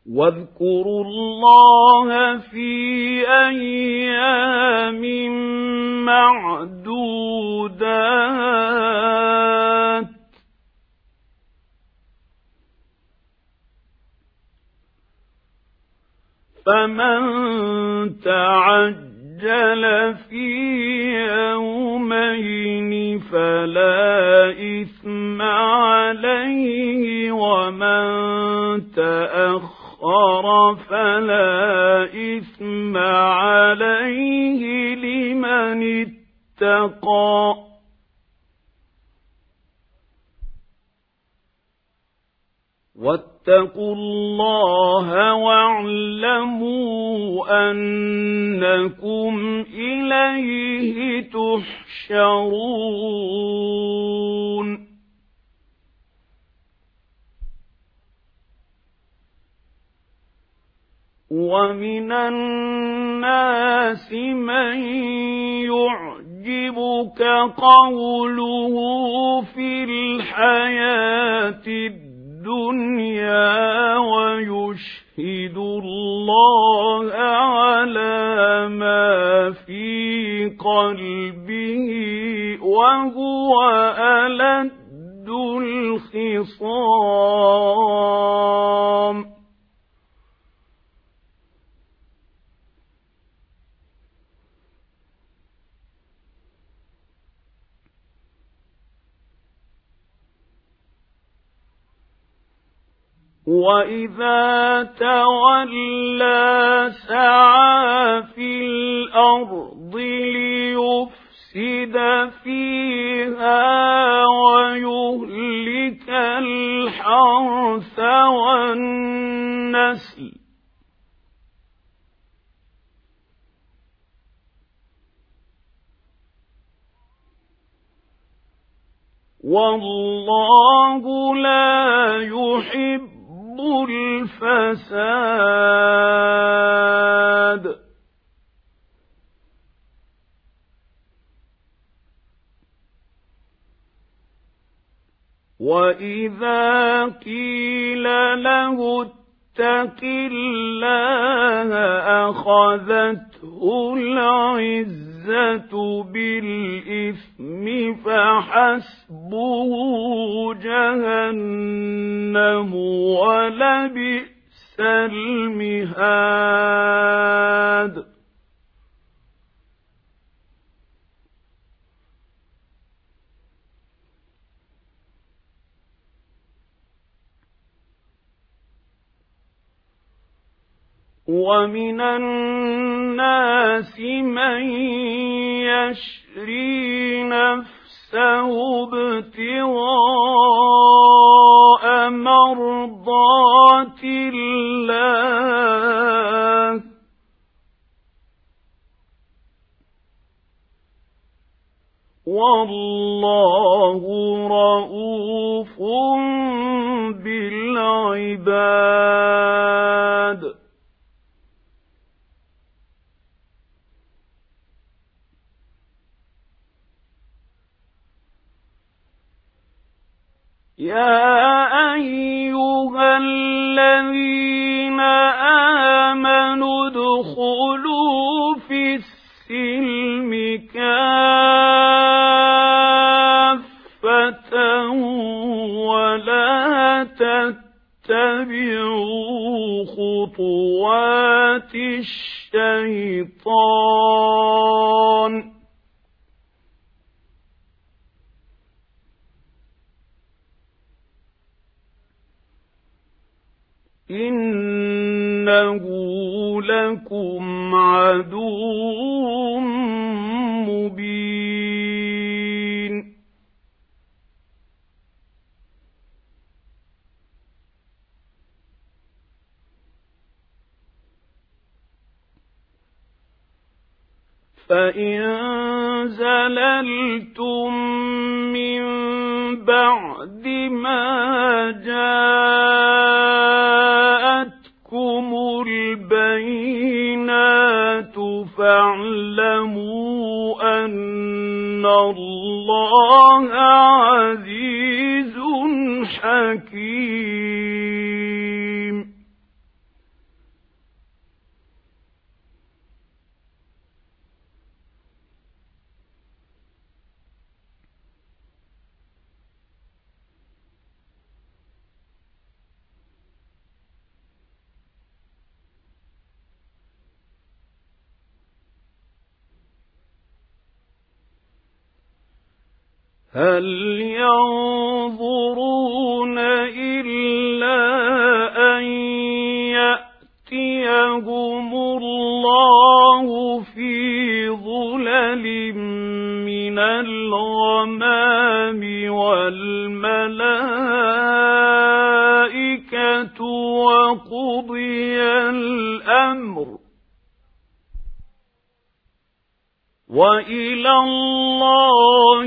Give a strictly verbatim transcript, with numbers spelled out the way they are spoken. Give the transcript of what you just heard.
واذكروا الله في أيام معدودات فمن تعجل في يومين فلا إثم عليه ومن تأخر فلا إثم عليه لمن اتقى واتقوا الله واعلموا أنكم إليه تحشرون ومن الناس من يعجبك قوله في الحياة الدنيا ويشهد الله على ما في قلبه وهو ألد الخصام وَإِذَا تَوَلَّى سَعَىٰ فِي الْأَرْضِ لِيُفْسِدَ فِيهَا وَيُهْلِكَ الْحَرْثَ وَالنَّسْلَ وَاللَّهُ لَا يُحِبُّ الفساد وإذا قيل له اتق الله أخذته العزة بالإثم فحسبه جهنم ولبئس المهاد ومن الناس من يشري نفسه ابتغاء مرضات الله والله رؤوف بالعباد يا أيها الذين آمنوا ادخلوا في السلم كافة ولا تتبعوا خطوات الشيطان إنه لكم عدو مبين فإن زللتم من بعد ما جاءتكم البينات فاعلموا أن الله عزيز حكيم هل ينظرون إلا أن يأتيهم الله في ظلل من الغمام والملائكة وقضي الأمر وإلى الله